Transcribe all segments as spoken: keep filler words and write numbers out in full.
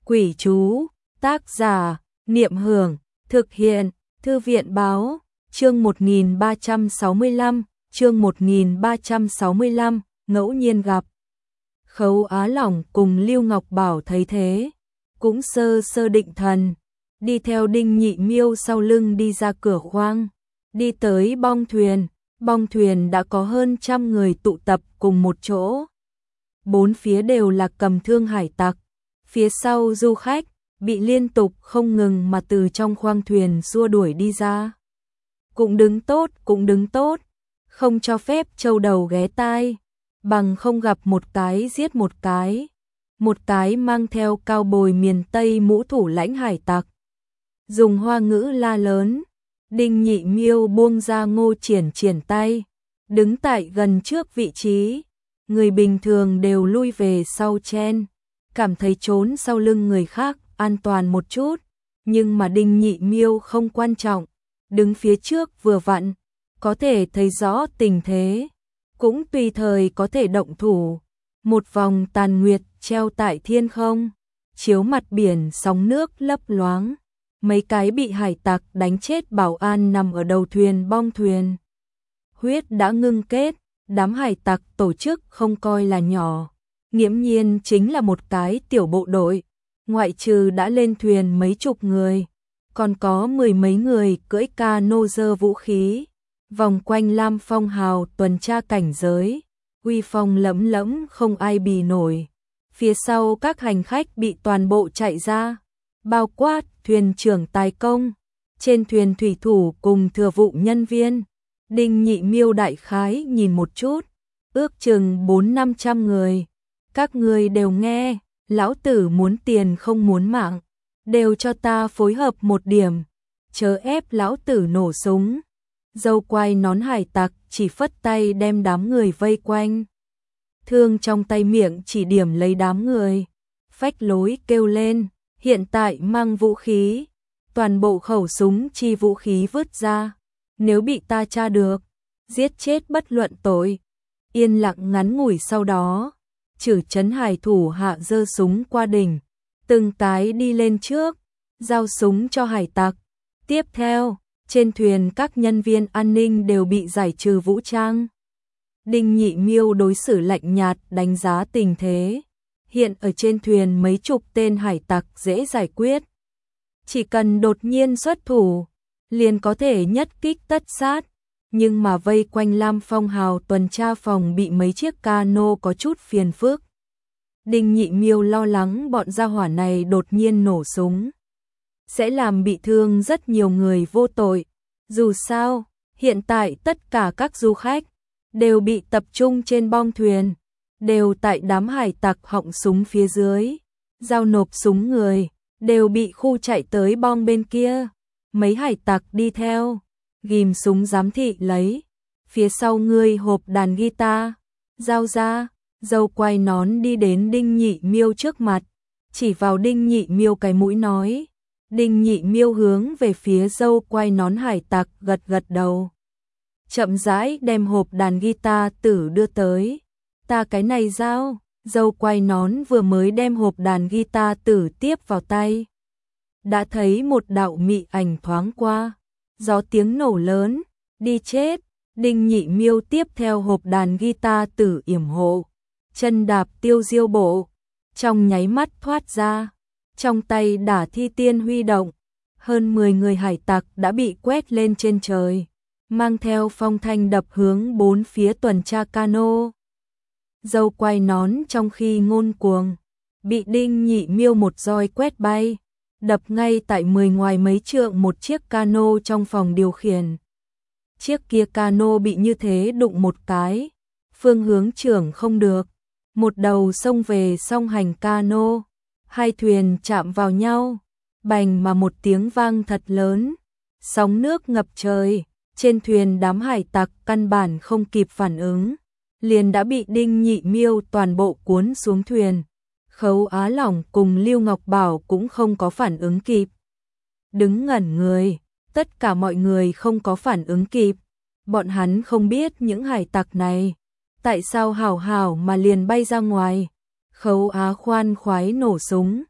Quỷ chú, tác giả, Niệm Hưởng, thực hiện, Thư viện báo, chương một nghìn ba trăm sáu mươi lăm, chương một nghìn ba trăm sáu mươi lăm, ngẫu nhiên gặp. Khấu Á Lỏng cùng Lưu Ngọc Bảo thấy thế, cũng sơ sơ định thần, đi theo Đinh Nhị Miêu sau lưng đi ra cửa khoang, đi tới bong thuyền, bong thuyền đã có hơn trăm người tụ tập cùng một chỗ. Bốn phía đều là cầm thương hải tặc, phía sau du khách, bị liên tục không ngừng mà từ trong khoang thuyền xua đuổi đi ra. Cũng đứng tốt, cũng đứng tốt, không cho phép trâu đầu ghé tai, bằng không gặp một cái giết một cái. Một cái mang theo cao bồi miền Tây mũ thủ lãnh hải tặc, dùng hoa ngữ la lớn. Đinh Nhị Miêu buông ra Ngô Triển Triển tay, đứng tại gần trước vị trí. Người bình thường đều lui về sau chen, cảm thấy trốn sau lưng người khác an toàn một chút, nhưng mà Đinh Nhị Miêu không quan trọng, đứng phía trước vừa vặn, có thể thấy rõ tình thế, cũng tùy thời có thể động thủ. Một vòng tàn nguyệt treo tại thiên không, chiếu mặt biển sóng nước lấp loáng. Mấy cái bị hải tặc đánh chết bảo an nằm ở đầu thuyền bong thuyền. Huyết đã ngưng kết, đám hải tặc tổ chức không coi là nhỏ, nghiễm nhiên chính là một cái tiểu bộ đội, ngoại trừ đã lên thuyền mấy chục người, còn có mười mấy người cưỡi cano giơ vũ khí, vòng quanh Lam Phong hào tuần tra cảnh giới, uy phong lẫm lẫm không ai bì nổi. Phía sau các hành khách bị toàn bộ chạy ra, bao quát thuyền trưởng tài công, trên thuyền thủy thủ cùng thừa vụ nhân viên. Đinh Nhị Miêu đại khái nhìn một chút, ước chừng bốn năm trăm người. Các người đều nghe, lão tử muốn tiền không muốn mạng, đều cho ta phối hợp một điểm, chớ ép lão tử nổ súng. Dâu quai nón hải tặc chỉ phất tay đem đám người vây quanh, thương trong tay miệng chỉ điểm lấy đám người, phách lối kêu lên, hiện tại mang vũ khí, toàn bộ khẩu súng chi vũ khí vứt ra, nếu bị ta tra được, giết chết bất luận tội. Yên lặng ngắn ngủi sau đó, Trử Trấn hải thủ hạ giơ súng qua đỉnh, từng cái đi lên trước, giao súng cho hải tặc. Tiếp theo, trên thuyền các nhân viên an ninh đều bị giải trừ vũ trang. Đinh Nhị Miêu đối xử lạnh nhạt đánh giá tình thế. Hiện ở trên thuyền mấy chục tên hải tặc dễ giải quyết. Chỉ cần đột nhiên xuất thủ, liền có thể nhất kích tất sát. Nhưng mà vây quanh Lam Phong hào tuần tra phòng bị mấy chiếc cano có chút phiền phức. Đinh Nhị Miêu lo lắng bọn gia hỏa này đột nhiên nổ súng, sẽ làm bị thương rất nhiều người vô tội. Dù sao, hiện tại tất cả các du khách đều bị tập trung trên bong thuyền, đều tại đám hải tặc họng súng phía dưới, giao nộp súng người, đều bị khu chạy tới bong bên kia. Mấy hải tặc đi theo, ghim súng giám thị lấy, phía sau ngươi hộp đàn guitar, giao ra. Dâu quai nón đi đến Đinh Nhị Miêu trước mặt, chỉ vào Đinh Nhị Miêu cái mũi nói. Đinh Nhị Miêu hướng về phía dâu quai nón hải tặc gật gật đầu, chậm rãi đem hộp đàn guitar tử đưa tới. Ta cái này giao. Dâu quai nón vừa mới đem hộp đàn guitar tử tiếp vào tay, đã thấy một đạo mị ảnh thoáng qua, gió tiếng nổ lớn, đi chết. Đinh Nhị Miêu tiếp theo hộp đàn guitar tử yểm hộ, chân đạp tiêu diêu bộ, trong nháy mắt thoát ra, trong tay đả thi tiên huy động, hơn mười người hải tặc đã bị quét lên trên trời, mang theo phong thanh đập hướng bốn phía tuần tra cano. Dâu quai nón trong khi ngôn cuồng, bị Đinh Nhị Miêu một roi quét bay, đập ngay tại mười ngoài mấy trượng một chiếc cano trong phòng điều khiển. Chiếc kia cano bị như thế đụng một cái, phương hướng trưởng không được, một đầu xông về song hành cano, hai thuyền chạm vào nhau, bành mà một tiếng vang thật lớn, sóng nước ngập trời, trên thuyền đám hải tặc căn bản không kịp phản ứng, liền đã bị Đinh Nhị Miêu toàn bộ cuốn xuống thuyền. Khấu Á Lỏng cùng Lưu Ngọc Bảo cũng không có phản ứng kịp, đứng ngẩn người, tất cả mọi người không có phản ứng kịp, bọn hắn không biết những hải tặc này tại sao hảo hảo mà liền bay ra ngoài. Khấu Á khoan khoái nổ súng,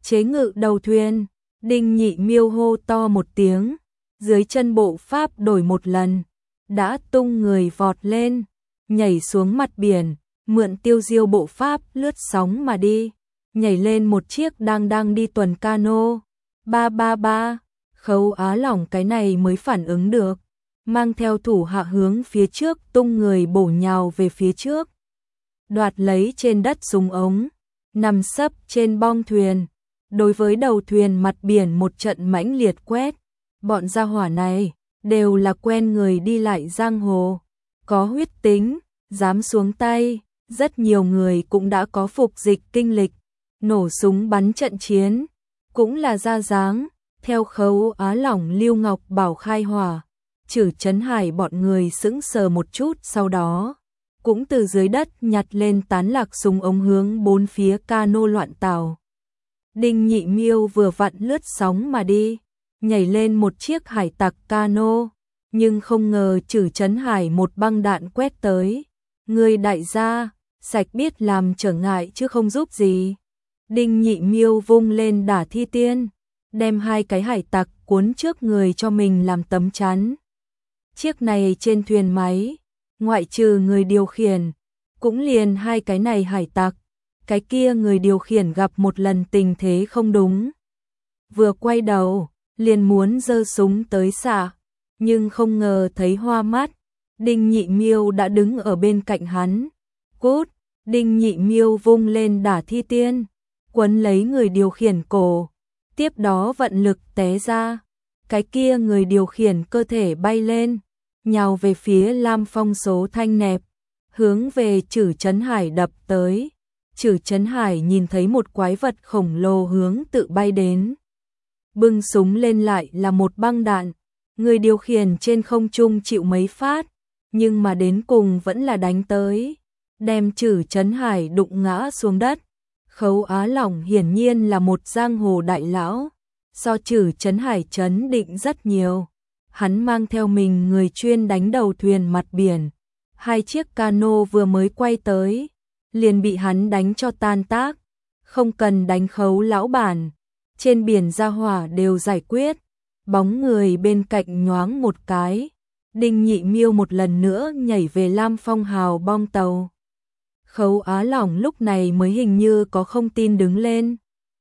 chế ngự đầu thuyền. Đinh Nhị Miêu hô to một tiếng, dưới chân bộ pháp đổi một lần, đã tung người vọt lên, nhảy xuống mặt biển, mượn tiêu diêu bộ pháp lướt sóng mà đi, nhảy lên một chiếc đang đang đi tuần cano. Ba ba ba, Khấu Á Lỏng cái này mới phản ứng được, mang theo thủ hạ hướng phía trước tung người bổ nhào về phía trước, đoạt lấy trên đất súng ống, nằm sấp trên bong thuyền. Đối với đầu thuyền mặt biển một trận mãnh liệt quét, bọn gia hỏa này đều là quen người đi lại giang hồ, có huyết tính, dám xuống tay, rất nhiều người cũng đã có phục dịch kinh lịch, nổ súng bắn trận chiến, cũng là ra dáng. Theo Khấu Á Lỏng Lưu Ngọc Bảo khai hỏa, Trử Chấn Hải bọn người sững sờ một chút, sau đó cũng từ dưới đất nhặt lên tán lạc súng ống hướng bốn phía cano loạn tàu. Đinh Nhị Miêu vừa vặn lướt sóng mà đi, nhảy lên một chiếc hải tặc cano, nhưng không ngờ Trử Chấn Hải một băng đạn quét tới. Người đại gia, sạch biết làm trở ngại chứ không giúp gì. Đinh Nhị Miêu vung lên đả thi tiên, đem hai cái hải tặc cuốn trước người cho mình làm tấm chắn. Chiếc này trên thuyền máy, ngoại trừ người điều khiển, cũng liền hai cái này hải tặc. Cái kia người điều khiển gặp một lần tình thế không đúng, vừa quay đầu, liền muốn giơ súng tới xạ, nhưng không ngờ thấy hoa mắt, Đinh Nhị Miêu đã đứng ở bên cạnh hắn. Cút, Đinh Nhị Miêu vung lên đả thi tiên, quấn lấy người điều khiển cổ, tiếp đó vận lực té ra, cái kia người điều khiển cơ thể bay lên, nhào về phía Lam Phong Số Thanh Nẹp, hướng về Trử Chấn Hải đập tới. Trử Chấn Hải nhìn thấy một quái vật khổng lồ hướng tự bay đến, bưng súng lên lại là một băng đạn, người điều khiển trên không trung chịu mấy phát, nhưng mà đến cùng vẫn là đánh tới, đem Trử Chấn Hải đụng ngã xuống đất. Khấu Á Lỏng hiển nhiên là một giang hồ đại lão, so Trử Chấn Hải chấn định rất nhiều. Hắn mang theo mình người chuyên đánh đầu thuyền mặt biển, hai chiếc cano vừa mới quay tới, liền bị hắn đánh cho tan tác, không cần đánh Khấu lão bản, trên biển gia hỏa đều giải quyết. Bóng người bên cạnh nhoáng một cái, Đinh Nhị Miêu một lần nữa nhảy về Lam Phong hào bong tàu. Khấu Á Lỏng lúc này mới hình như có không tin đứng lên,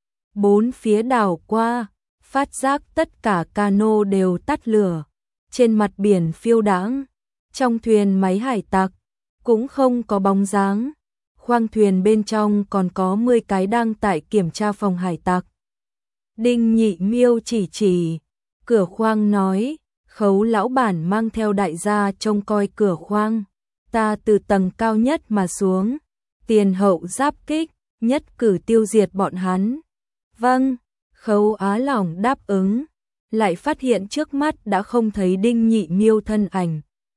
bốn phía đảo qua, phát giác tất cả cano đều tắt lửa, trên mặt biển phiêu đãng, trong thuyền máy hải tặc cũng không có bóng dáng. Khoang thuyền bên trong còn có mười cái đang tại kiểm tra phòng hải tặc. Đinh Nhị Miêu chỉ chỉ cửa khoang nói, Khấu lão bản mang theo đại gia trông coi cửa khoang, ta từ tầng cao nhất mà xuống, tiền hậu giáp kích, nhất cử tiêu diệt bọn hắn. Vâng, Khấu Á Lỏng đáp ứng, lại phát hiện trước mắt đã không thấy Đinh Nhị Miêu thân ảnh.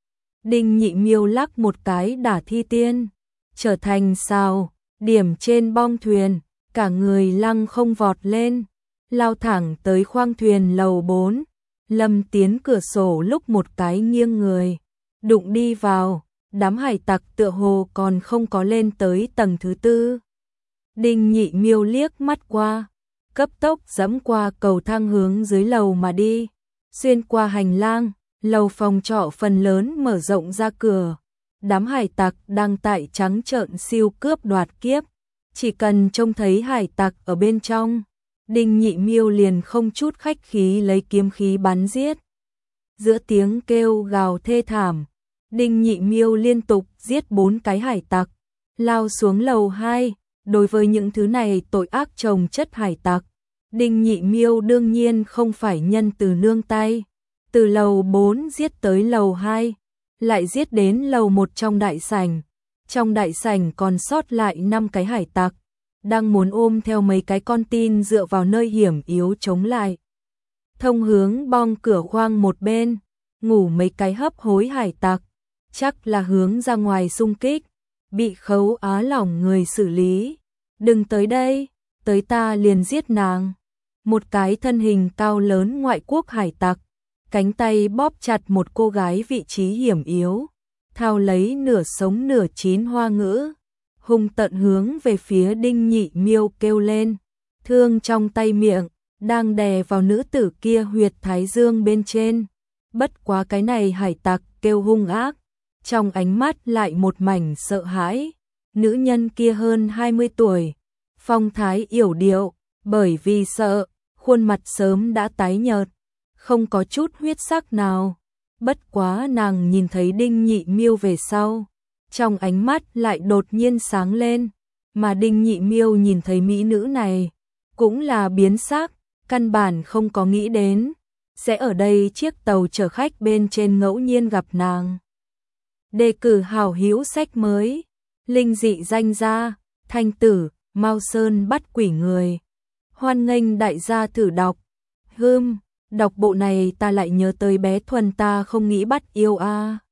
Đinh Nhị Miêu lắc một cái đả thi tiên, trở thành sao, điểm trên bong thuyền, cả người lăng không vọt lên, lao thẳng tới khoang thuyền lầu bốn. Lâm tiến cửa sổ lúc một cái nghiêng người, đụng đi vào, đám hải tặc tựa hồ còn không có lên tới tầng thứ tư. Đinh Nhị Miêu liếc mắt qua, cấp tốc dẫm qua cầu thang hướng dưới lầu mà đi, xuyên qua hành lang, lầu phòng trọ phần lớn mở rộng ra cửa. Đám hải tặc đang tại trắng trợn siêu cướp đoạt kiếp, chỉ cần trông thấy hải tặc ở bên trong, Đinh Nhị Miêu liền không chút khách khí lấy kiếm khí bắn giết. Giữa tiếng kêu gào thê thảm, Đinh Nhị Miêu liên tục giết bốn cái hải tặc, lao xuống lầu hai. Đối với những thứ này tội ác chồng chất hải tặc, Đinh Nhị Miêu đương nhiên không phải nhân từ nương tay. Từ lầu bốn giết tới lầu hai, lại giết đến lầu một trong đại sảnh. Trong đại sảnh còn sót lại năm cái hải tặc, đang muốn ôm theo mấy cái con tin dựa vào nơi hiểm yếu chống lại. Thông hướng bong cửa khoang một bên, ngủ mấy cái hấp hối hải tặc, chắc là hướng ra ngoài xung kích, bị Khấu Á Lỏng người xử lý. Đừng tới đây, tới ta liền giết nàng. Một cái thân hình cao lớn ngoại quốc hải tặc, cánh tay bóp chặt một cô gái vị trí hiểm yếu, thao lấy nửa sống nửa chín hoa ngữ, hung tận hướng về phía Đinh Nhị Miêu kêu lên, thương trong tay miệng, đang đè vào nữ tử kia huyệt thái dương bên trên. Bất quá cái này hải tặc kêu hung ác, trong ánh mắt lại một mảnh sợ hãi. Nữ nhân kia hơn hai mươi tuổi, phong thái yểu điệu, bởi vì sợ, khuôn mặt sớm đã tái nhợt, không có chút huyết sắc nào. Bất quá nàng nhìn thấy Đinh Nhị Miêu về sau, trong ánh mắt lại đột nhiên sáng lên, mà Đinh Nhị Miêu nhìn thấy mỹ nữ này, cũng là biến sắc, căn bản không có nghĩ đến sẽ ở đây chiếc tàu chở khách bên trên ngẫu nhiên gặp nàng. Đề cử hảo hữu sách mới, linh dị danh gia, Thanh Tử, Mao Sơn bắt quỷ người. Hoan nghênh đại gia thử đọc. Hưm, đọc bộ này ta lại nhớ tới bé Thuần ta không nghĩ bắt yêu a.